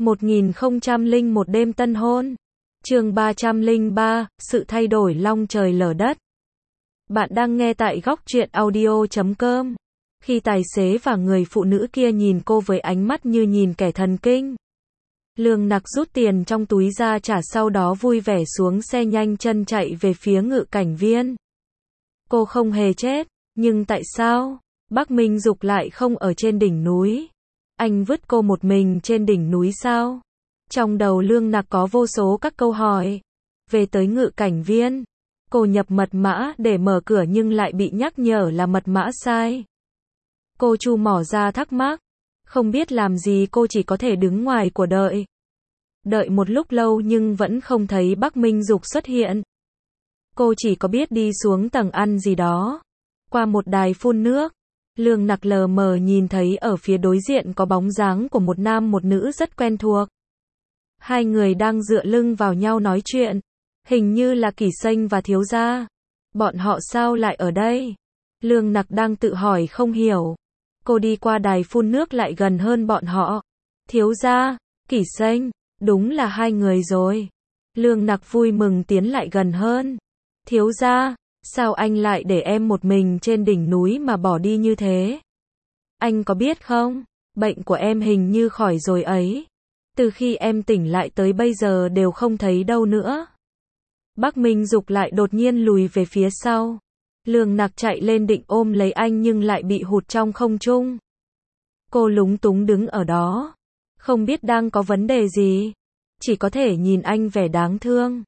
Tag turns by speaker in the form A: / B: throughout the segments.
A: 1001 đêm tân hôn. Chương 303, sự thay đổi long trời lở đất. Bạn đang nghe tại góc truyện audio.com. Khi tài xế và người phụ nữ kia nhìn cô với ánh mắt như nhìn kẻ thần kinh. Lương Nặc rút tiền trong túi ra trả, sau đó vui vẻ xuống xe nhanh chân chạy về phía Ngự Cảnh Viên. Cô không hề chết, nhưng tại sao Bắc Minh Dục lại không ở trên đỉnh núi? Anh vứt cô một mình trên đỉnh núi sao? Trong đầu Lương Nặc có vô số các câu hỏi. Về tới Ngự Cảnh Viên, cô nhập mật mã để mở cửa nhưng lại bị nhắc nhở là mật mã sai. Cô chu mỏ ra thắc mắc, không biết làm gì, cô chỉ có thể đứng ngoài của đợi. Đợi một lúc lâu nhưng vẫn không thấy Bắc Minh Dục xuất hiện. Cô chỉ có biết đi xuống tầng ăn gì đó. Qua một đài phun nước, Lương Nặc lờ mờ nhìn thấy ở phía đối diện có bóng dáng của một nam một nữ rất quen thuộc. Hai người đang dựa lưng vào nhau nói chuyện. Hình như là Kỷ Sênh và thiếu gia. Bọn họ sao lại ở đây? Lương Nặc đang tự hỏi không hiểu. Cô đi qua đài phun nước lại gần hơn bọn họ. Thiếu gia, Kỷ Sênh, đúng là hai người rồi. Lương Nặc vui mừng tiến lại gần hơn. Thiếu gia, sao anh lại để em một mình trên đỉnh núi mà bỏ đi như thế? Anh có biết không, bệnh của em hình như khỏi rồi ấy. Từ khi em tỉnh lại tới bây giờ đều không thấy đâu nữa. Bắc Minh Dục lại đột nhiên lùi về phía sau. Lương Nặc chạy lên định ôm lấy anh nhưng lại bị hụt trong không trung. Cô lúng túng đứng ở đó, không biết đang có vấn đề gì. Chỉ có thể nhìn anh vẻ đáng thương.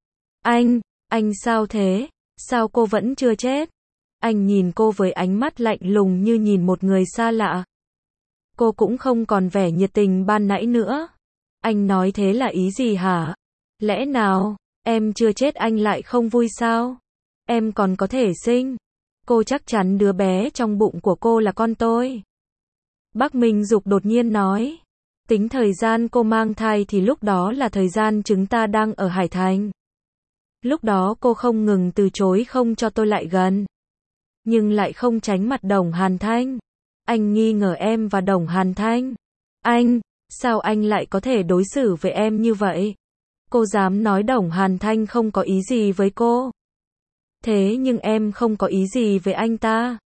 A: Anh sao thế? Sao cô vẫn chưa chết? Anh nhìn cô với ánh mắt lạnh lùng như nhìn một người xa lạ. Cô cũng không còn vẻ nhiệt tình ban nãy nữa. Anh nói thế là ý gì hả? Lẽ nào, em chưa chết anh lại không vui sao? Em còn có thể sinh. Cô chắc chắn đứa bé trong bụng của cô là con tôi. Bắc Minh Dục đột nhiên nói. Tính thời gian cô mang thai thì lúc đó là thời gian chúng ta đang ở Hải Thành. Lúc đó cô không ngừng từ chối không cho tôi lại gần. Nhưng lại không tránh mặt Đồng Hàn Thanh. Anh nghi ngờ em và Đồng Hàn Thanh. Sao anh lại có thể đối xử với em như vậy? Cô dám nói Đồng Hàn Thanh không có ý gì với cô. Thế nhưng em không có ý gì với anh ta.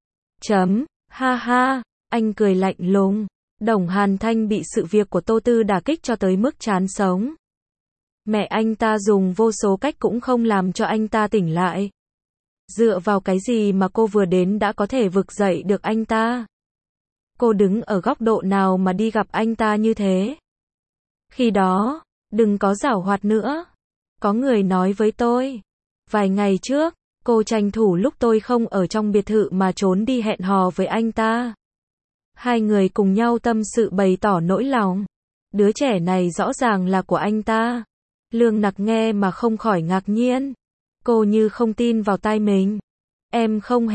A: Ha ha, anh cười lạnh lùng. Đồng Hàn Thanh bị sự việc của Tô Tư đả kích cho tới mức chán sống. Mẹ anh ta dùng vô số cách cũng không làm cho anh ta tỉnh lại. Dựa vào cái gì mà cô vừa đến đã có thể vực dậy được anh ta? Cô đứng ở góc độ nào mà đi gặp anh ta như thế? Khi đó, đừng có giảo hoạt nữa. Có người nói với tôi. Vài ngày trước, cô tranh thủ lúc tôi không ở trong biệt thự mà trốn đi hẹn hò với anh ta. Hai người cùng nhau tâm sự bày tỏ nỗi lòng. Đứa trẻ này rõ ràng là của anh ta. Lương Nặc nghe mà không khỏi ngạc nhiên. Cô như không tin vào tai mình. Em không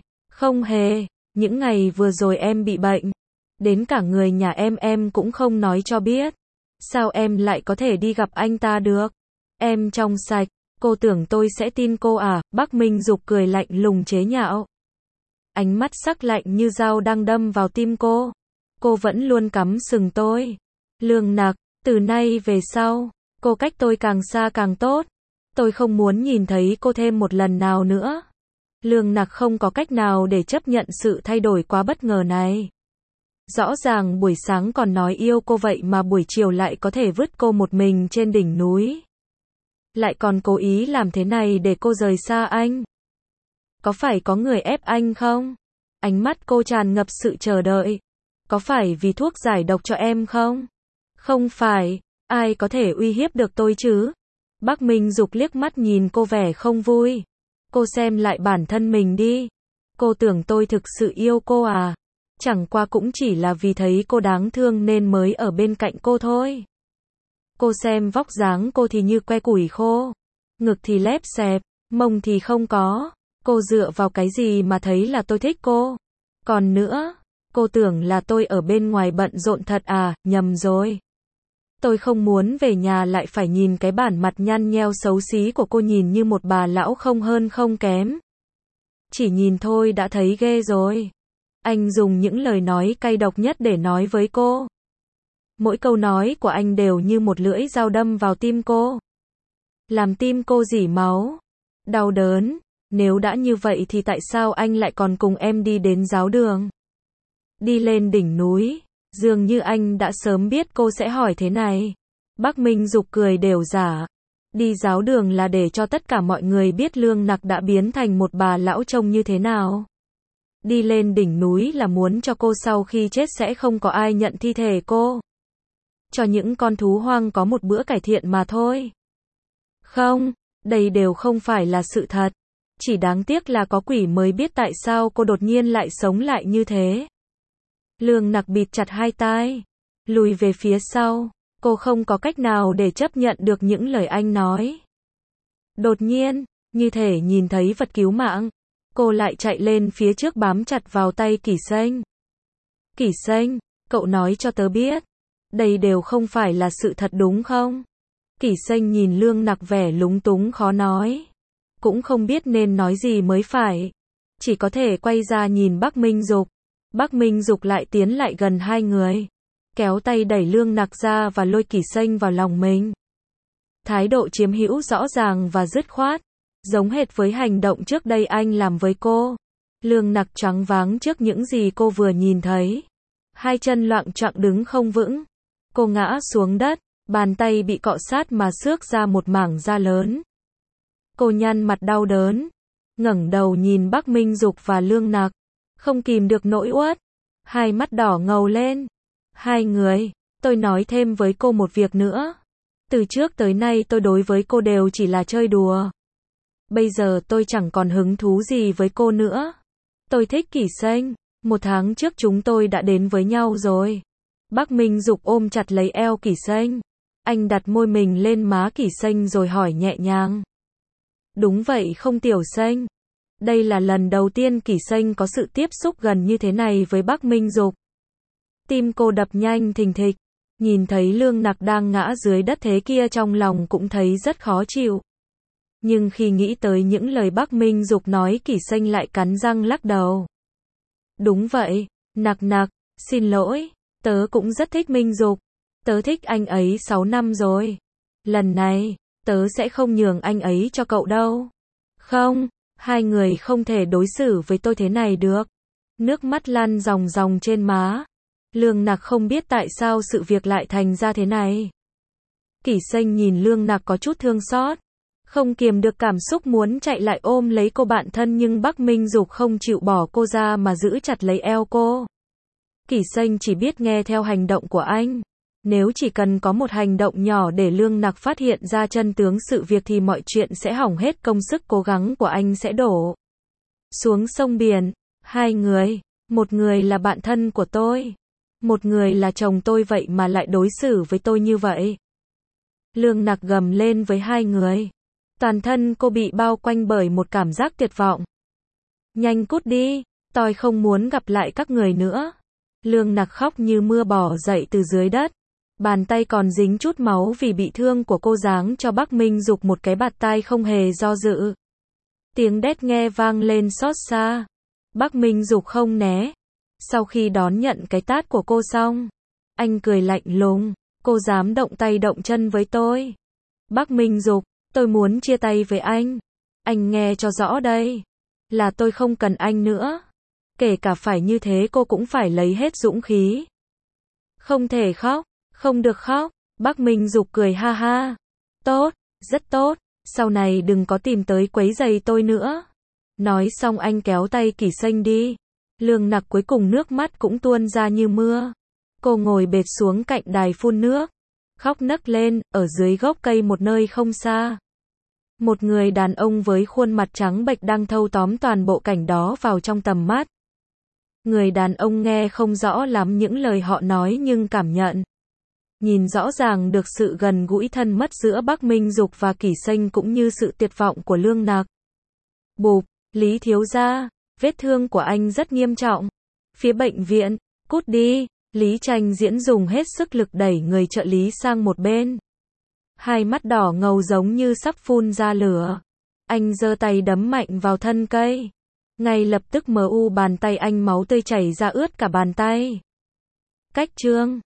A: hề. Những ngày vừa rồi em bị bệnh. Đến cả người nhà em cũng không nói cho biết. Sao em lại có thể đi gặp anh ta được? Em trong sạch. Cô tưởng tôi sẽ tin cô à? Bắc Minh Dục cười lạnh lùng chế nhạo. Ánh mắt sắc lạnh như dao đang đâm vào tim cô. Cô vẫn luôn cắm sừng tôi. Lương Nặc, từ nay về sau, cô cách tôi càng xa càng tốt. Tôi không muốn nhìn thấy cô thêm một lần nào nữa. Lương Nặc không có cách nào để chấp nhận sự thay đổi quá bất ngờ này. Rõ ràng buổi sáng còn nói yêu cô vậy mà buổi chiều lại có thể vứt cô một mình trên đỉnh núi. Lại còn cố ý làm thế này để cô rời xa anh. Có phải có người ép anh không? Ánh mắt cô tràn ngập sự chờ đợi. Có phải vì thuốc giải độc cho em không? Không phải, ai có thể uy hiếp được tôi chứ? Bắc Minh Dục liếc mắt nhìn cô vẻ không vui. Cô xem lại bản thân mình đi. Cô tưởng tôi thực sự yêu cô à? Chẳng qua cũng chỉ là vì thấy cô đáng thương nên mới ở bên cạnh cô thôi. Cô xem vóc dáng cô thì như que củi khô. Ngực thì lép xẹp, mông thì không có. Cô dựa vào cái gì mà thấy là tôi thích cô? Còn nữa, cô tưởng là tôi ở bên ngoài bận rộn thật à? Nhầm rồi. Tôi không muốn về nhà lại phải nhìn cái bản mặt nhăn nheo xấu xí của cô, nhìn như một bà lão không hơn không kém. Chỉ nhìn thôi đã thấy ghê rồi. Anh dùng những lời nói cay độc nhất để nói với cô. Mỗi câu nói của anh đều như một lưỡi dao đâm vào tim cô. Làm tim cô rỉ máu. Đau đớn. Nếu đã như vậy thì tại sao anh lại còn cùng em đi đến giáo đường? Đi lên đỉnh núi. Dường như anh đã sớm biết cô sẽ hỏi thế này. Bắc Minh Dục cười đều giả. Đi giáo đường là để cho tất cả mọi người biết Lương Nặc đã biến thành một bà lão trông như thế nào. Đi lên đỉnh núi là muốn cho cô sau khi chết sẽ không có ai nhận thi thể cô. Cho những con thú hoang có một bữa cải thiện mà thôi. Không, đây đều không phải là sự thật. Chỉ đáng tiếc là có quỷ mới biết tại sao cô đột nhiên lại sống lại như thế. Lương Nặc bịt chặt hai tai, lùi về phía sau. Cô không có cách nào để chấp nhận được những lời anh nói. Đột nhiên, như thể nhìn thấy vật cứu mạng, cô lại chạy lên phía trước bám chặt vào tay Kỷ Sênh. Kỷ Sênh, cậu nói cho tớ biết, đây đều không phải là sự thật đúng không? Kỷ Sênh nhìn Lương Nặc vẻ lúng túng khó nói. Cũng không biết nên nói gì mới phải. Chỉ có thể quay ra nhìn Bắc Minh Dục. Bắc Minh Dục lại tiến lại gần hai người. Kéo tay đẩy Lương Nặc ra và lôi Kỷ Sênh vào lòng mình. Thái độ chiếm hữu rõ ràng và dứt khoát. Giống hệt với hành động trước đây anh làm với cô. Lương Nặc choáng váng trước những gì cô vừa nhìn thấy. Hai chân loạng choạng đứng không vững. Cô ngã xuống đất. Bàn tay bị cọ sát mà xước ra một mảng da lớn. Cô nhăn mặt đau đớn. Ngẩng đầu nhìn Bắc Minh Dục và Lương Nặc. Không kìm được nỗi uất. Hai mắt đỏ ngầu lên. Hai người, tôi nói thêm với cô một việc nữa. Từ trước tới nay tôi đối với cô đều chỉ là chơi đùa. Bây giờ tôi chẳng còn hứng thú gì với cô nữa. Tôi thích Kỷ Sênh. 1 tháng trước chúng tôi đã đến với nhau rồi. Bắc Minh Dục ôm chặt lấy eo Kỷ Sênh. Anh đặt môi mình lên má Kỷ Sênh rồi hỏi nhẹ nhàng. Đúng vậy không Tiểu Sênh? Đây là lần đầu tiên Kỷ Sênh có sự tiếp xúc gần như thế này với Bắc Minh Dục. Tim cô đập nhanh thình thịch. Nhìn thấy Lương Nặc đang ngã dưới đất thế kia trong lòng cũng thấy rất khó chịu. Nhưng khi nghĩ tới những lời Bắc Minh Dục nói Kỷ Sênh lại cắn răng lắc đầu. Đúng vậy, Nặc Nặc, xin lỗi, tớ cũng rất thích Minh Dục. Tớ thích anh ấy 6 năm rồi. Lần này, tớ sẽ không nhường anh ấy cho cậu đâu. Không, hai người không thể đối xử với tôi thế này được. Nước mắt lăn ròng ròng trên má. Lương Nặc không biết tại sao sự việc lại thành ra thế này. Kỷ Sênh nhìn Lương Nặc có chút thương xót. Không kiềm được cảm xúc muốn chạy lại ôm lấy cô bạn thân nhưng Bắc Minh Dục không chịu bỏ cô ra mà giữ chặt lấy eo cô. Kỷ Sênh chỉ biết nghe theo hành động của anh. Nếu chỉ cần có một hành động nhỏ để Lương Nặc phát hiện ra chân tướng sự việc thì mọi chuyện sẽ hỏng hết, công sức cố gắng của anh sẽ đổ xuống sông biển. Hai người, một người là bạn thân của tôi, một người là chồng tôi, vậy mà lại đối xử với tôi như vậy. Lương Nặc gầm lên với hai người. Toàn thân cô bị bao quanh bởi một cảm giác tuyệt vọng. Nhanh cút đi, tôi không muốn gặp lại các người nữa. Lương Nặc khóc như mưa bò dậy từ dưới đất. Bàn tay còn dính chút máu vì bị thương của cô giáng cho Bắc Minh Dục một cái bạt tai không hề do dự. Tiếng đét nghe vang lên xót xa. Bắc Minh Dục không né. Sau khi đón nhận cái tát của cô xong, anh cười lạnh lùng. Cô dám động tay động chân với tôi. Bắc Minh Dục, tôi muốn chia tay với anh. Anh nghe cho rõ đây. Là tôi không cần anh nữa. Kể cả phải như thế cô cũng phải lấy hết dũng khí. Không thể khóc. Không được khóc. Bắc Minh Dục cười ha ha. Tốt, rất tốt. Sau này đừng có tìm tới quấy rầy tôi nữa. Nói xong anh kéo tay Kỷ Sênh đi. Lương Nặc cuối cùng nước mắt cũng tuôn ra như mưa. Cô ngồi bệt xuống cạnh đài phun nước. Khóc nấc lên, ở dưới gốc cây một nơi không xa. Một người đàn ông với khuôn mặt trắng bệch đang thâu tóm toàn bộ cảnh đó vào trong tầm mắt. Người đàn ông nghe không rõ lắm những lời họ nói nhưng cảm nhận. Nhìn rõ ràng được sự gần gũi thân mật giữa Bắc Minh Dục và Kỷ Sênh cũng như sự tuyệt vọng của Lương Nặc. Bụp, Lý thiếu gia, vết thương của anh rất nghiêm trọng. Phía bệnh viện, cút đi, Lý Tranh Diễn dùng hết sức lực đẩy người trợ lý sang một bên. Hai mắt đỏ ngầu giống như sắp phun ra lửa. Anh giơ tay đấm mạnh vào thân cây. Ngay lập tức bàn tay anh máu tươi chảy ra ướt cả bàn tay. Cách chương